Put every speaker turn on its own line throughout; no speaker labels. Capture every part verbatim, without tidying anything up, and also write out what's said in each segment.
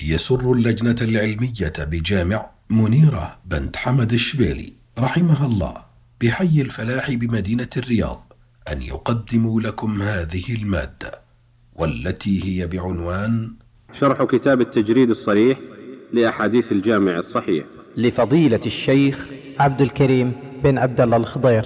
يسر اللجنة العلمية بجامع منيرة بنت حمد الشبيلي رحمها الله بحي الفلاح بمدينة الرياض أن يقدموا لكم هذه المادة، والتي هي بعنوان
شرح كتاب التجريد الصريح لأحاديث الجامع الصحيح
لفضيلة الشيخ عبد الكريم بن عبد الله الخضير.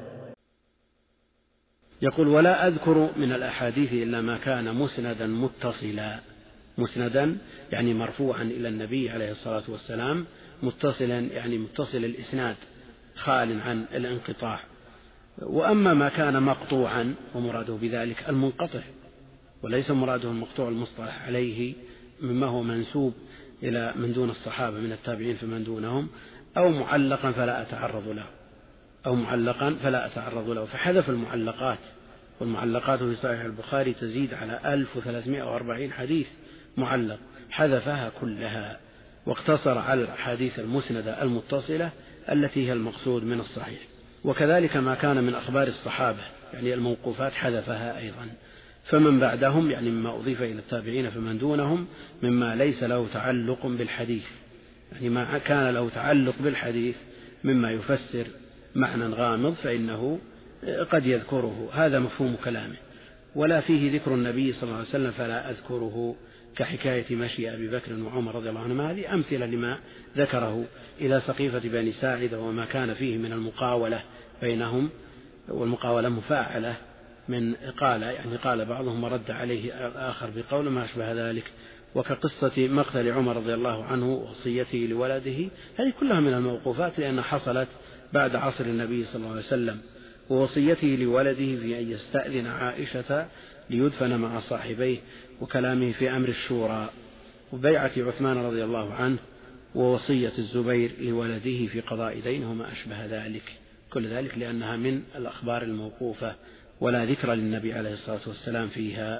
يقول: ولا أذكر من الأحاديث إلا ما كان مسندا متصلا. مسندا يعني مرفوعا إلى النبي عليه الصلاة والسلام، متصلا يعني متصل الإسناد خال عن الانقطاع. وأما ما كان مقطوعا ومراده بذلك المنقطع، وليس مراده المقطوع المصطلح عليه مما هو منسوب إلى من دون الصحابة من التابعين فمن دونهم، أو معلقا فلا أتعرض له أو معلقا فلا أتعرض له فحذف المعلقات، والمعلقات في صحيح البخاري تزيد على ألف وثلاثمائة وأربعين حديث معلق، حذفها كلها واقتصر على الحديث المسندة المتصلة التي هي المقصود من الصحيح. وكذلك ما كان من أخبار الصحابة يعني الموقوفات حذفها أيضا. فمن بعدهم يعني مما أضيف إلى التابعين فمن دونهم مما ليس له تعلق بالحديث، يعني ما كان له تعلق بالحديث مما يفسر معنى غامض فإنه قد يذكره، هذا مفهوم كلامه. ولا فيه ذكر النبي صلى الله عليه وسلم فلا أذكره، كحكاية مشي أبي بكر وعمر رضي الله عنهما، هذه أمثلة لما ذكره إلى سقيفة بني ساعدة وما كان فيه من المقاولة بينهم، والمقاولة مفاعلة من قال يعني قال بعضهم ورد عليه الآخر بقول ما أشبه ذلك، وكقصة مقتل عمر رضي الله عنه ووصيته لولده، هذه كلها من الموقوفات لأنها حصلت بعد عصر النبي صلى الله عليه وسلم. ووصيته لولده في أن يستأذن عائشة ليدفن مع صاحبيه، وكلامه في أمر الشورى، وبيعة عثمان رضي الله عنه، ووصية الزبير لولده في قضاء دينه وما أشبه ذلك، كل ذلك لأنها من الأخبار الموقوفة ولا ذكر للنبي عليه الصلاة والسلام فيها.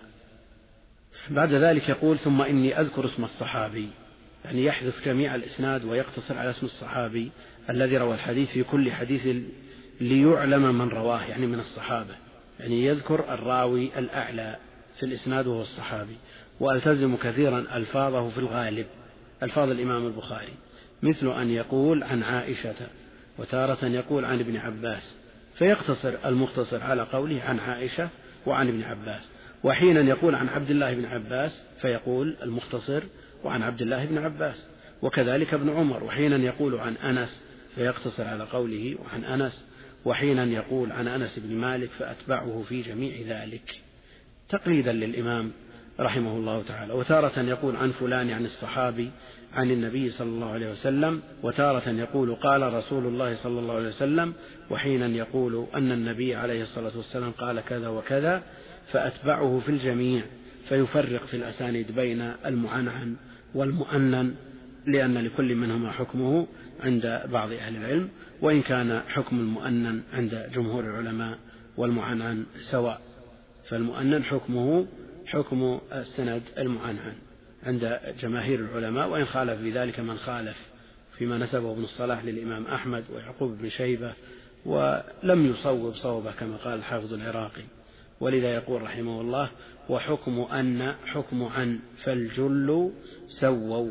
بعد ذلك يقول: ثم إني أذكر اسم الصحابي، يعني يحذف جميع الإسناد ويقتصر على اسم الصحابي الذي روى الحديث في كل حديث ليعلم من رواه، يعني من الصحابة، يعني يذكر الراوي الأعلى في الإسناد وهو الصحابي. وألتزم كثيرا ألفاظه في الغالب، ألفاظ الإمام البخاري، مثل أن يقول عن عائشة، وتارة يقول عن ابن عباس، فيقتصر المختصر على قوله عن عائشة وعن ابن عباس. وحينا يقول عن عبد الله بن عباس فيقول المختصر وعن عبد الله بن عباس. وكذلك ابن عمر، وحينا يقول عن أنس فيقتصر على قوله وعن أنس، وحينا يقول عن أنس بن مالك فأتبعه في جميع ذلك تقليدا للإمام رحمه الله تعالى. وتارة يقول عن فلان عن الصحابي عن النبي صلى الله عليه وسلم، وتارة يقول قال رسول الله صلى الله عليه وسلم، وحينا يقول أن النبي عليه الصلاة والسلام قال كذا وكذا، فأتبعه في الجميع، فيفرق في الأسانيد بين المعنعن والمؤنن، لأن لكل منهما حكمه عند بعض أهل العلم، وإن كان حكم المؤنن عند جمهور العلماء والمعنعن سواء، فالمؤنن حكمه حكم السند المعنعن عند جماهير العلماء، وإن خالف في ذلك من خالف فيما نسبه ابن الصلاح للإمام أحمد ويعقوب بن شيبة، ولم يصوب صوبه كما قال الحافظ العراقي. ولذا يقول رحمه الله: وحكم أن حكم عن فالجل سووا،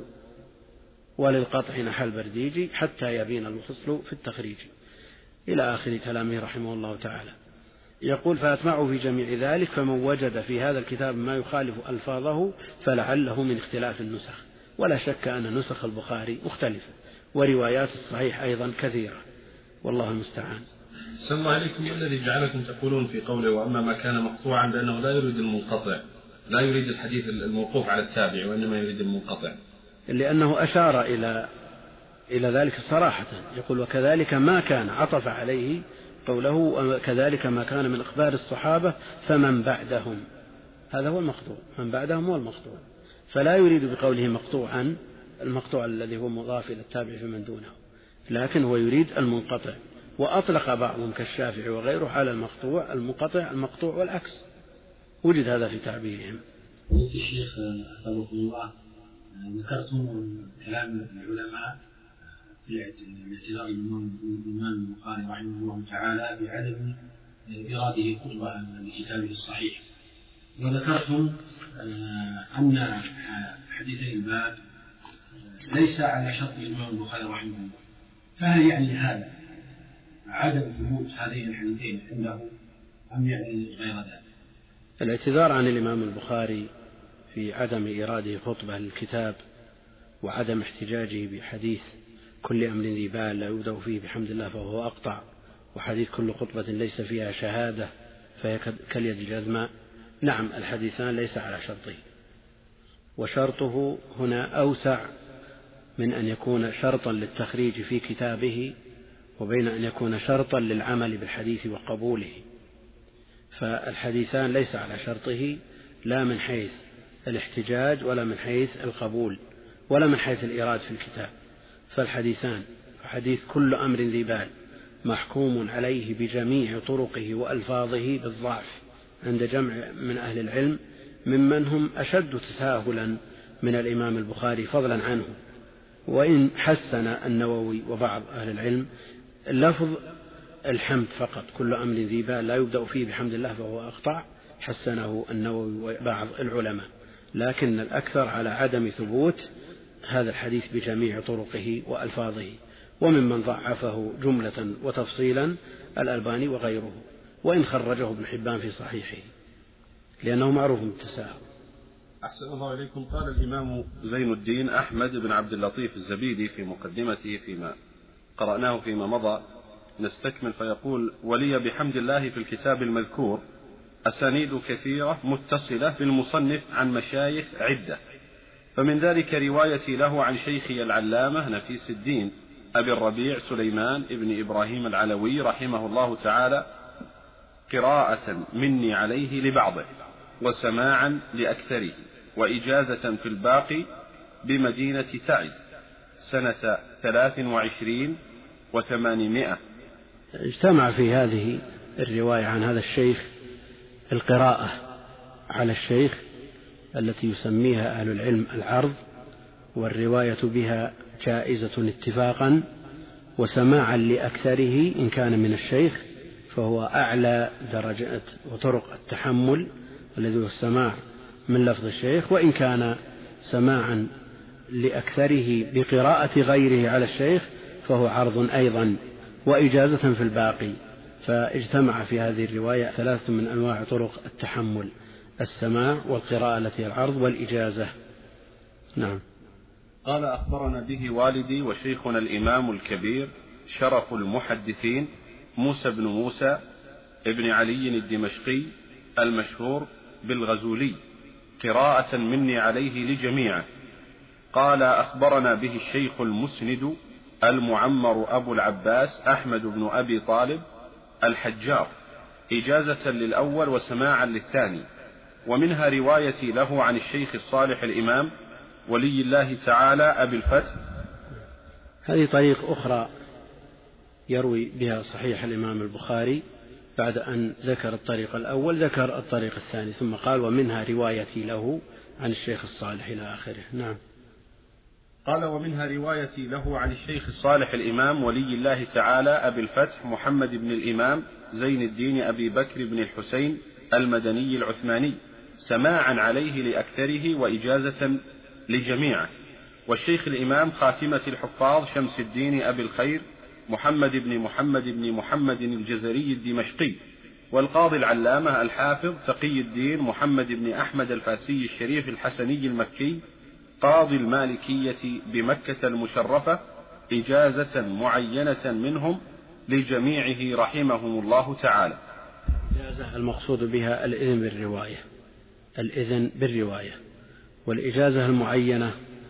وللقطع نحى البرديجي حتى يبين الفصل في التخريج، إلى آخر كلامه رحمه الله تعالى. يقول: فأتمعه في جميع ذلك، فمن وجد في هذا الكتاب ما يخالف ألفاظه فلعله من اختلاف النسخ، ولا شك أن نسخ البخاري مختلفة، وروايات الصحيح أيضا كثيرة، والله المستعان.
صلى الله عليكم. الذي جعلكم تقولون في قوله وأما ما كان مقطوعا بأنه لا يريد المنقطع، لا يريد الحديث الموقوف على التابع، وإنما يريد المنقطع،
لأنه أشار إلى إلى ذلك صراحة. يقول: وكذلك ما كان، عطف عليه قوله وكذلك ما كان من أخبار الصحابة فمن بعدهم، هذا هو المقطوع، من بعدهم هو المقطوع، فلا يريد بقوله مقطوعا المقطوع الذي هو مضاف إلى التابع فمن دونه، لكن هو يريد المنقطع. وأطلق بعضهم كالشافعي وغيره على المقطوع المنقطع المقطوع والعكس، وجد هذا في تعبيرهم.
الشيخ حفظه الله، ذكرتم كلام العلماء في اعتراض الإمام البخاري رحمه الله تعالى بعدم إراده قربة لكتابه الصحيح، وذكرتم أن حديثي الباب ليس على شرط الإمام البخاري رحمه الله، فهل يعني هذا عدم ثبوت هذين الحديثين عنده أم يعني غير ذلك؟
الاعتذار عن الإمام البخاري في عدم إيراده خطبة للكتاب وعدم احتجاجه بحديث كل أمر ذي بال لا يبدأ فيه بحمد الله فهو أقطع، وحديث كل خطبة ليس فيها شهادة فهي كاليد الجذماء، نعم الحديثان ليس على شرطه، وشرطه هنا أوسع من أن يكون شرطا للتخريج في كتابه وبين أن يكون شرطا للعمل بالحديث وقبوله. فالحديثان ليس على شرطه لا من حيث الاحتجاج ولا من حيث القبول ولا من حيث الإيراد في الكتاب، فالحديثان حديث كل أمر ذي بال محكوم عليه بجميع طرقه وألفاظه بالضعف عند جمع من أهل العلم ممن هم أشد تساهلا من الإمام البخاري فضلا عنه، وإن حسن النووي وبعض أهل العلم لفظ الحمد فقط كل أمر ذي بال لا يبدأ فيه بحمد الله فهو أقطع، حسنه النووي وبعض العلماء، لكن الأكثر على عدم ثبوت هذا الحديث بجميع طرقه وألفاظه، وممن ضعفه جملة وتفصيلا الألباني وغيره، وإن خرجه ابن حبان في صحيحه لأنه معروف بالتساهل.
أحسن الله إليكم. قال الإمام زين الدين أحمد بن عبد اللطيف الزبيدي في مقدمته فيما قرأناه فيما مضى، نستكمل فيقول: ولي بحمد الله في الكتاب المذكور أسانيد كثيرة متصلة بالمصنف عن مشايخ عدة، فمن ذلك روايتي له عن شيخي العلامة نفيس الدين أبي الربيع سليمان ابن إبراهيم العلوي رحمه الله تعالى قراءة مني عليه لبعضه وسماعا لأكثره وإجازة في الباقي بمدينة تعز سنة ثلاث وعشرين وثمانمائة.
اجتمع في هذه الرواية عن هذا الشيخ القراءة على الشيخ التي يسميها أهل العلم العرض، والرواية بها جائزة اتفاقا، وسماعا لأكثره إن كان من الشيخ فهو أعلى درجات وطرق التحمل الذي هو السماع من لفظ الشيخ، وإن كان سماعا لأكثره بقراءة غيره على الشيخ فهو عرض أيضا وإجازة في الباقي. فاجتمع في هذه الرواية ثلاثة من أنواع طرق التحمل: السماع والقراءة التي العرض والإجازة. نعم.
قال: أخبرنا به والدي وشيخنا الإمام الكبير شرف المحدثين موسى بن موسى ابن علي الدمشقي المشهور بالغزولي قراءة مني عليه لجميعه. قال: أخبرنا به الشيخ المسند المعمر أبو العباس أحمد بن أبي طالب الحجار إجازة للأول وسماعا للثاني، ومنها روايتي له عن الشيخ الصالح الإمام ولي الله تعالى أبي الفتح.
هذه طريق أخرى يروي بها صحيح الإمام البخاري، بعد أن ذكر الطريق الأول ذكر الطريق الثاني ثم قال: ومنها روايتي له عن الشيخ الصالح إلى آخره. نعم.
قال: ومنها روايتي له عن الشيخ الصالح الإمام ولي الله تعالى أبي الفتح محمد بن الإمام زين الدين أبي بكر بن الحسين المدني العثماني سماعا عليه لأكثره وإجازة لجميعه. والشيخ الإمام خاتمة الحفاظ شمس الدين أبي الخير محمد بن محمد بن محمد الجزري الدمشقي، والقاضي العلامة الحافظ تقي الدين محمد بن أحمد الفاسي الشريف الحسني المكي قاضي المالكية بمكة المشرفة إجازة معينة منهم لجميعه رحمهم الله تعالى.
الإجازة المقصود بها الإذن بالرواية، الإذن بالرواية، والإجازة المعينة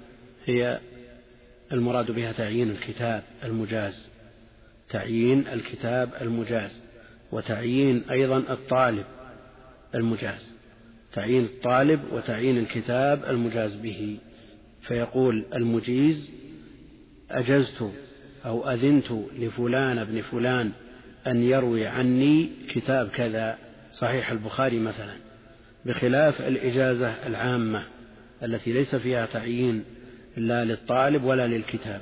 هي المراد بها تعيين الكتاب المجاز، تعيين الكتاب المجاز، وتعيين أيضا الطالب المجاز، تعيين الطالب وتعيين الكتاب المجاز به. فيقول المجيز: أجزت أو أذنت لفلان بن فلان أن يروي عني كتاب كذا صحيح البخاري مثلا، بخلاف الإجازة العامة التي ليس فيها تعيين لا للطالب ولا للكتاب.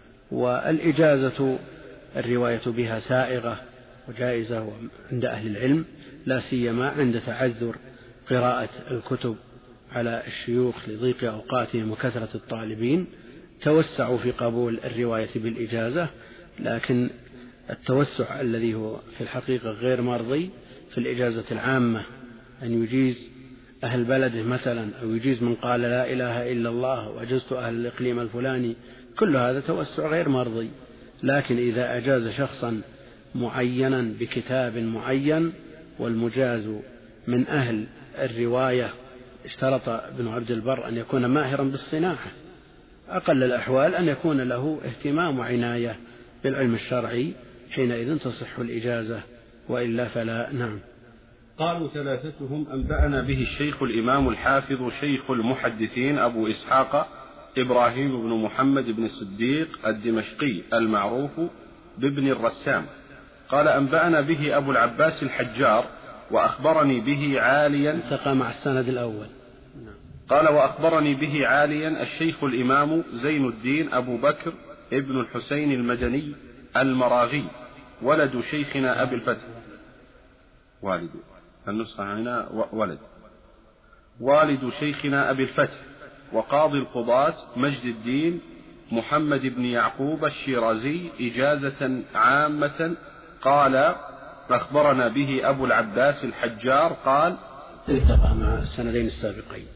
والإجازة الرواية بها سائغة وجائزة عند أهل العلم، لا سيما عند تعذر قراءة الكتب على الشيوخ لضيق أوقاتهم وكثرة الطالبين، توسعوا في قبول الرواية بالإجازة، لكن التوسع الذي هو في الحقيقة غير مرضي في الإجازة العامة، أن يجيز أهل بلده مثلا، أو يجيز من قال لا إله إلا الله وأجزت أهل الإقليم الفلاني، كل هذا توسع غير مرضي. لكن إذا أجاز شخصا معينا بكتاب معين، والمجاز من أهل الرواية اشترط ابن عبد البر أن يكون ماهرا بالصناعة، أقل الأحوال أن يكون له اهتمام وعناية بالعلم الشرعي، حينئذ تصح الإجازة، وإلا فلا. نعم.
قالوا ثلاثتهم أنبأنا به الشيخ الإمام الحافظ شيخ المحدثين أبو إسحاق إبراهيم بن محمد بن الصديق الدمشقي المعروف بابن الرسام، قال أنبأنا به أبو العباس الحجار وأخبرني به عاليا،
التقى مع السند الأول.
قال وأخبرني به عاليا الشيخ الإمام زين الدين أبو بكر ابن الحسين المدني المراغي ولد شيخنا أبي الفتح، والد النسخة هنا ولد، والد شيخنا أبي الفتح وقاضي القضاة مجد الدين محمد بن يعقوب الشيرازي إجازة عامة. قال أخبرنا به أبو العباس الحجار قال
التقى مع السندين السابقين.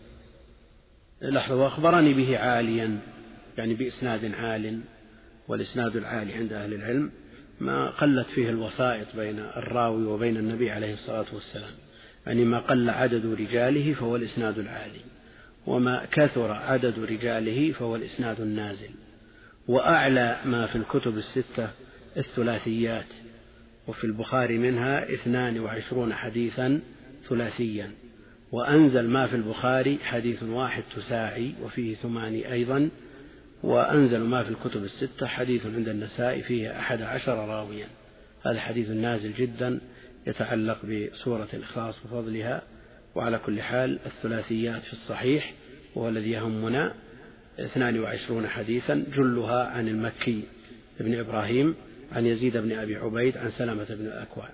لحظة، وأخبرني به عاليا يعني بإسناد عال، والإسناد العالي عند أهل العلم ما قلت فيه الوسائط بين الراوي وبين النبي عليه الصلاة والسلام، يعني ما قل عدد رجاله فهو الإسناد العالي، وما كثر عدد رجاله فهو الإسناد النازل. وأعلى ما في الكتب الستة الثلاثيات، وفي البخاري منها اثنان وعشرون حديثا ثلاثيا، وأنزل ما في البخاري حديث واحد تساعي وفيه ثماني أيضا، وأنزل ما في الكتب الستة حديث عند النسائي فيه أحد عشر راويا. هذا حديث نازل جدا يتعلق بسورة الإخلاص وفضلها. وعلى كل حال الثلاثيات في الصحيح وهو الذي يهمنا اثنان وعشرون حديثا، جلها عن المكي ابن إبراهيم عن يزيد بن أبي عبيد عن سلمة بن الأكوع،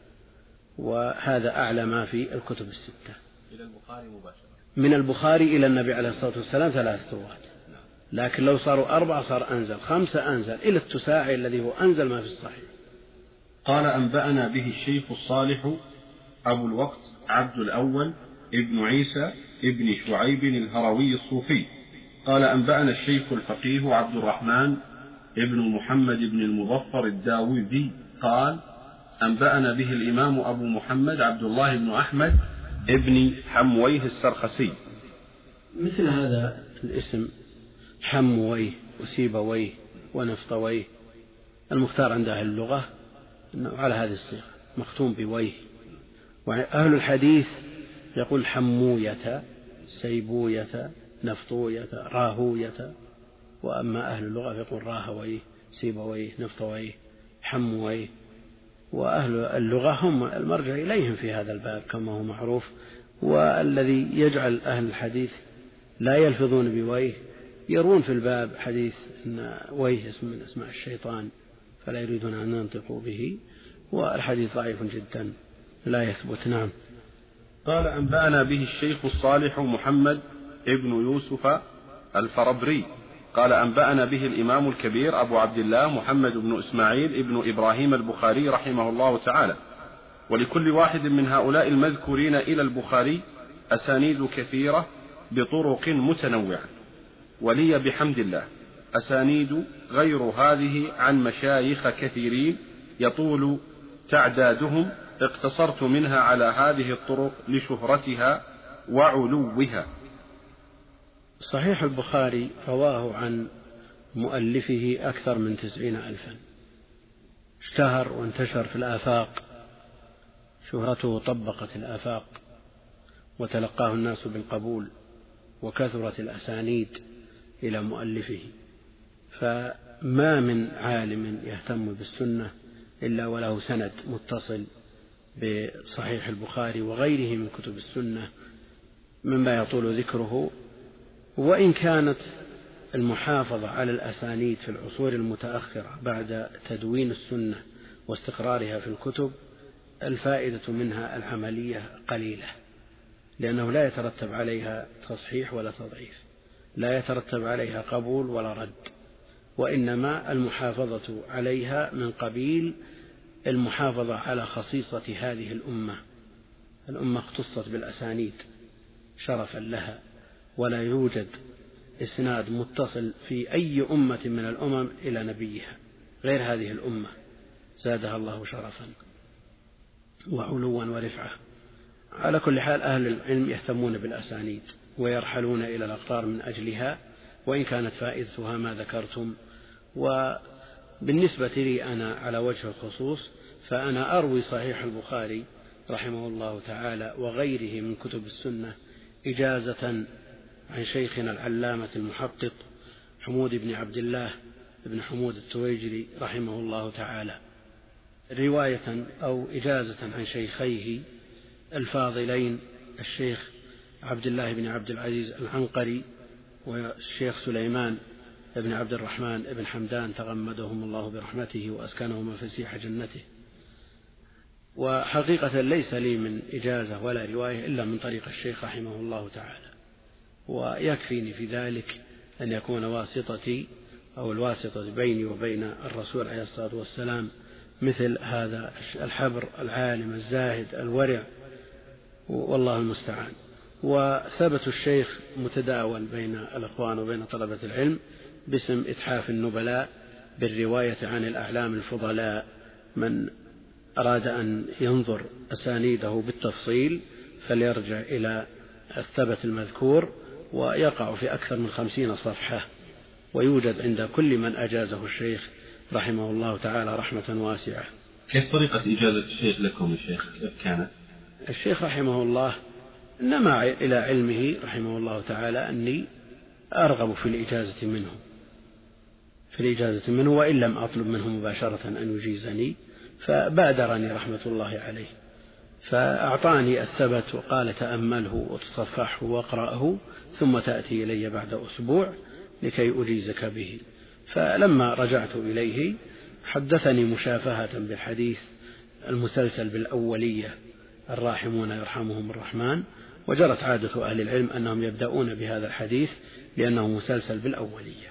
وهذا أعلى ما في الكتب الستة.
إلى البخاري مباشرة،
من البخاري إلى النبي عليه الصلاة والسلام ثلاثة روات، لكن لو صاروا أربعة صار أنزل، خمسة أنزل، إلى التساعي الذي هو أنزل ما في الصحيح.
قال أنبأنا به الشيخ الصالح أبو الوقت عبد الأول ابن عيسى ابن شعيب الهروي الصوفي، قال أنبأنا الشيخ الفقيه عبد الرحمن ابن محمد بن المظفر الداودي قال أنبأنا به الإمام أبو محمد عبد الله بن أحمد ابن حمويه السرخسي.
مثل هذا الاسم حمويه وسيبويه ونفطويه، المختار عند أهل اللغة أنه على هذه الصيغة مختوم بويه، وأهل الحديث يقول حموية سيبوية نفطوية راهوية، وأما أهل اللغة يقول راهويه سيبويه نفطويه حمويه. وأهل اللغة هم المرجع إليهم في هذا الباب كما هو معروف، والذي يجعل أهل الحديث لا يلفظون بويه يرون في الباب حديث أن ويه اسم من أسماء الشيطان فلا يريدون أن ينطقوا به، والحديث ضعيف جدا لا يثبت. نعم.
قال أنبأنا به الشيخ الصالح محمد ابن يوسف الفربري قال أنبأنا به الإمام الكبير أبو عبد الله محمد بن إسماعيل ابن إبراهيم البخاري رحمه الله تعالى. ولكل واحد من هؤلاء المذكورين إلى البخاري أسانيد كثيرة بطرق متنوعة، ولي بحمد الله أسانيد غير هذه عن مشايخ كثيرين يطول تعدادهم، اقتصرت منها على هذه الطرق لشهرتها وعلوها.
صحيح البخاري رواه عن مؤلفه أكثر من تسعين ألفا، اشتهر وانتشر في الآفاق، شهرته طبقت الآفاق وتلقاه الناس بالقبول، وكثرت الأسانيد إلى مؤلفه، فما من عالم يهتم بالسنة إلا وله سند متصل بصحيح البخاري وغيره من كتب السنة مما يطول ذكره. وإن كانت المحافظة على الأسانيد في العصور المتأخرة بعد تدوين السنة واستقرارها في الكتب الفائدة منها العملية قليلة، لأنه لا يترتب عليها تصحيح ولا تضعيف، لا يترتب عليها قبول ولا رد، وإنما المحافظة عليها من قبيل المحافظة على خصيصة هذه الأمة. الأمة اختصت بالأسانيد شرفا لها، ولا يوجد إسناد متصل في أي أمة من الأمم إلى نبيها غير هذه الأمة، زادها الله شرفا وعلوا ورفعة. على كل حال أهل العلم يهتمون بالأسانيد ويرحلون إلى الأقطار من أجلها، وإن كانت فائدتها ما ذكرتم. وبالنسبة لي أنا على وجه الخصوص فأنا أروي صحيح البخاري رحمه الله تعالى وغيره من كتب السنة إجازة عن شيخنا العلامة المحقق حمود بن عبد الله بن حمود التويجري رحمه الله تعالى، رواية أو إجازة عن شيخيه الفاضلين الشيخ عبد الله بن عبد العزيز العنقري والشيخ سليمان بن عبد الرحمن بن حمدان تغمدهم الله برحمته وأسكنهم فسيح جنته. وحقيقة ليس لي من إجازة ولا رواية إلا من طريق الشيخ رحمه الله تعالى، ويكفيني في ذلك أن يكون واسطتي أو الواسطة بيني وبين الرسول عليه الصلاة والسلام مثل هذا الحبر العالم الزاهد الورع، والله المستعان. وثبت الشيخ متداول بين الأخوان وبين طلبة العلم باسم إتحاف النبلاء بالرواية عن الأعلام الفضلاء. من أراد أن ينظر أسانيده بالتفصيل فليرجع إلى الثبت المذكور، ويقع في أكثر من خمسين صفحة، ويوجد عند كل من أجازه الشيخ رحمه الله تعالى رحمة واسعة.
كيف طريقة إجازة الشيخ لكم الشيخ كيف كانت؟
الشيخ رحمه الله نما إلى علمه رحمه الله تعالى أني أرغب في الإجازة منه في الإجازة منه وإن لم أطلب منه مباشرة أن يجيزني، فبادرني رحمة الله عليه فأعطاني الثبت وقال تأمله وتصفحه واقرأه ثم تأتي إلي بعد أسبوع لكي أجيزك به. فلما رجعت إليه حدثني مشافهة بالحديث المسلسل بالأولية الراحمون يرحمهم الرحمن، وجرت عادة أهل العلم أنهم يبدأون بهذا الحديث لأنه مسلسل بالأولية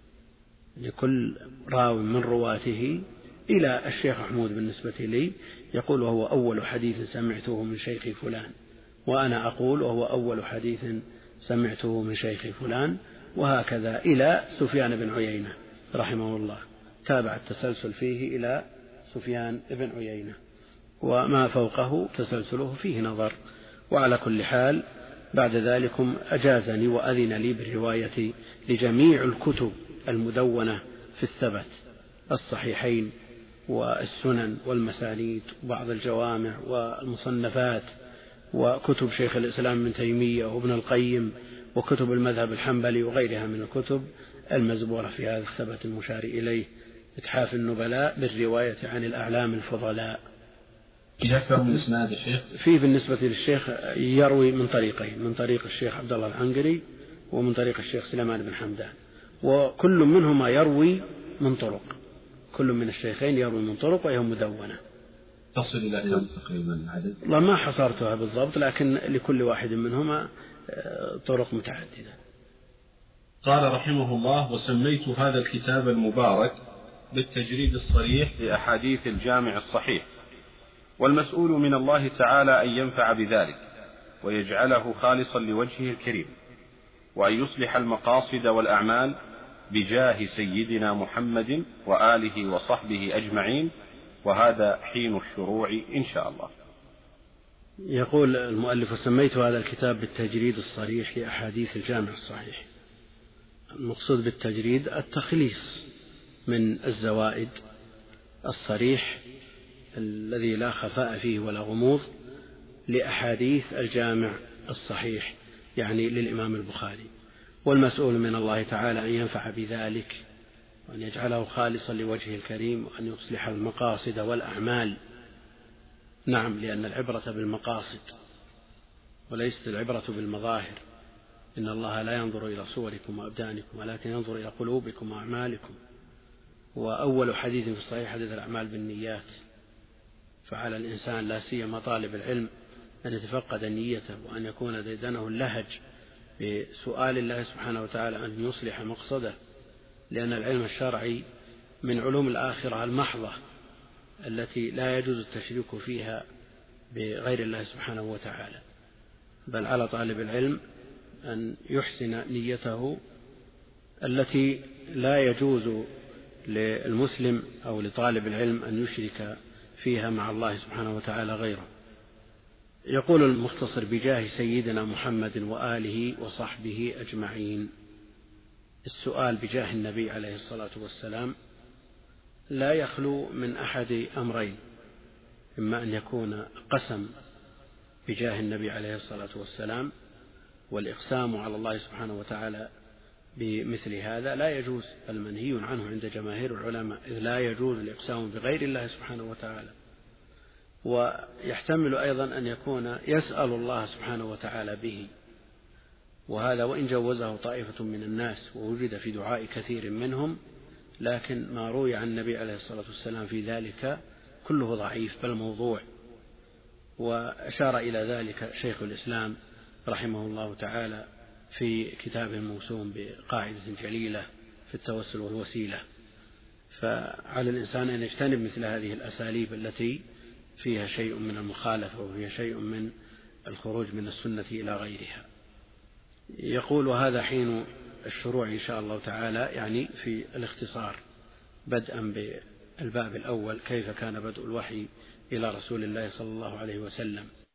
لكل راو من رواته إلى الشيخ محمود بالنسبة لي يقول وهو أول حديث سمعته من شيخ فلان، وأنا أقول وهو أول حديث سمعته من شيخ فلان، وهكذا إلى سفيان بن عيينة رحمه الله، تابع التسلسل فيه إلى سفيان بن عيينة، وما فوقه تسلسله فيه نظر. وعلى كل حال بعد ذلك أجازني وأذن لي بالرواية لجميع الكتب المدونة في الثبت، الصحيحين والسنن والمسانيد وبعض الجوامع والمصنفات وكتب شيخ الإسلام ابن تيمية وابن القيم وكتب المذهب الحنبلي وغيرها من الكتب المزبورة في هذا الثبت المشار إليه، إتحاف النبلاء بالرواية عن الأعلام الفضلاء.
إذا أكثر من إسناد الشيخ
في بالنسبة للشيخ يروي من طريقين، من طريق الشيخ عبد الله العنقري ومن طريق الشيخ سليمان بن حمدان، وكل منهما يروي من طرق، كل من الشيخين يروي من طرق وهي مدونة.
تصل إلى كم تقريبا عدد؟
لا ما حصرتها بالضبط، لكن لكل واحد منهما طرق متعددة.
قال رحمه الله: وسميت هذا الكتاب المبارك بالتجريد الصريح لأحاديث الجامع الصحيح، والمسؤول من الله تعالى أن ينفع بذلك ويجعله خالصا لوجهه الكريم، وأن يصلح المقاصد والأعمال بجاه سيدنا محمد وآله وصحبه أجمعين، وهذا حين الشروع إن شاء الله.
يقول المؤلف: سميت هذا الكتاب بالتجريد الصريح لأحاديث الجامع الصحيح. المقصود بالتجريد التخليص من الزوائد، الصريح الذي لا خفاء فيه ولا غموض لأحاديث الجامع الصحيح، يعني للإمام البخاري، والمسؤول من الله تعالى أن ينفع بذلك وأن يجعله خالصا لوجهه الكريم وأن يصلح المقاصد والأعمال. نعم، لأن العبرة بالمقاصد وليست العبرة بالمظاهر. إن الله لا ينظر إلى صوركم وأبدانكم ولكن ينظر إلى قلوبكم وأعمالكم. وأول حديث في الصحيح حديث الأعمال بالنيات، فعلى الإنسان لا سيما طالب العلم أن يتفقد نيته وأن يكون ديدنه اللهج بسؤال الله سبحانه وتعالى أن يصلح مقصده لأن العلم الشرعي من علوم الآخرة المحضة التي لا يجوز التشريك فيها بغير الله سبحانه وتعالى، بل على طالب العلم أن يحسن نيته التي لا يجوز للمسلم أو لطالب العلم أن يشرك فيها مع الله سبحانه وتعالى غيره. يقول المختصر: بجاه سيدنا محمد وآله وصحبه أجمعين. السؤال بجاه النبي عليه الصلاة والسلام لا يخلو من أحد أمرين: إما أن يكون قسم بجاه النبي عليه الصلاة والسلام، والإقسام على الله سبحانه وتعالى بمثل هذا لا يجوز، المنهي عنه عند جماهير العلماء، إذ لا يجوز الإقسام بغير الله سبحانه وتعالى. ويحتمل أيضا أن يكون يسأل الله سبحانه وتعالى به، وهذا وإن جوزه طائفة من الناس ووجد في دعاء كثير منهم، لكن ما روي عن النبي عليه الصلاة والسلام في ذلك كله ضعيف بل موضوع. وأشار إلى ذلك شيخ الإسلام رحمه الله تعالى في كتابه الموسوم بقاعدة جليلة في التوسل والوسيلة. فعلى الإنسان أن يجتنب مثل هذه الأساليب التي فيها شيء من المخالفة وفيها شيء من الخروج من السنة إلى غيرها. يقول: وهذا حين الشروع إن شاء الله تعالى، يعني في الاختصار، بدءا بالباب الأول: كيف كان بدء الوحي إلى رسول الله صلى الله عليه وسلم.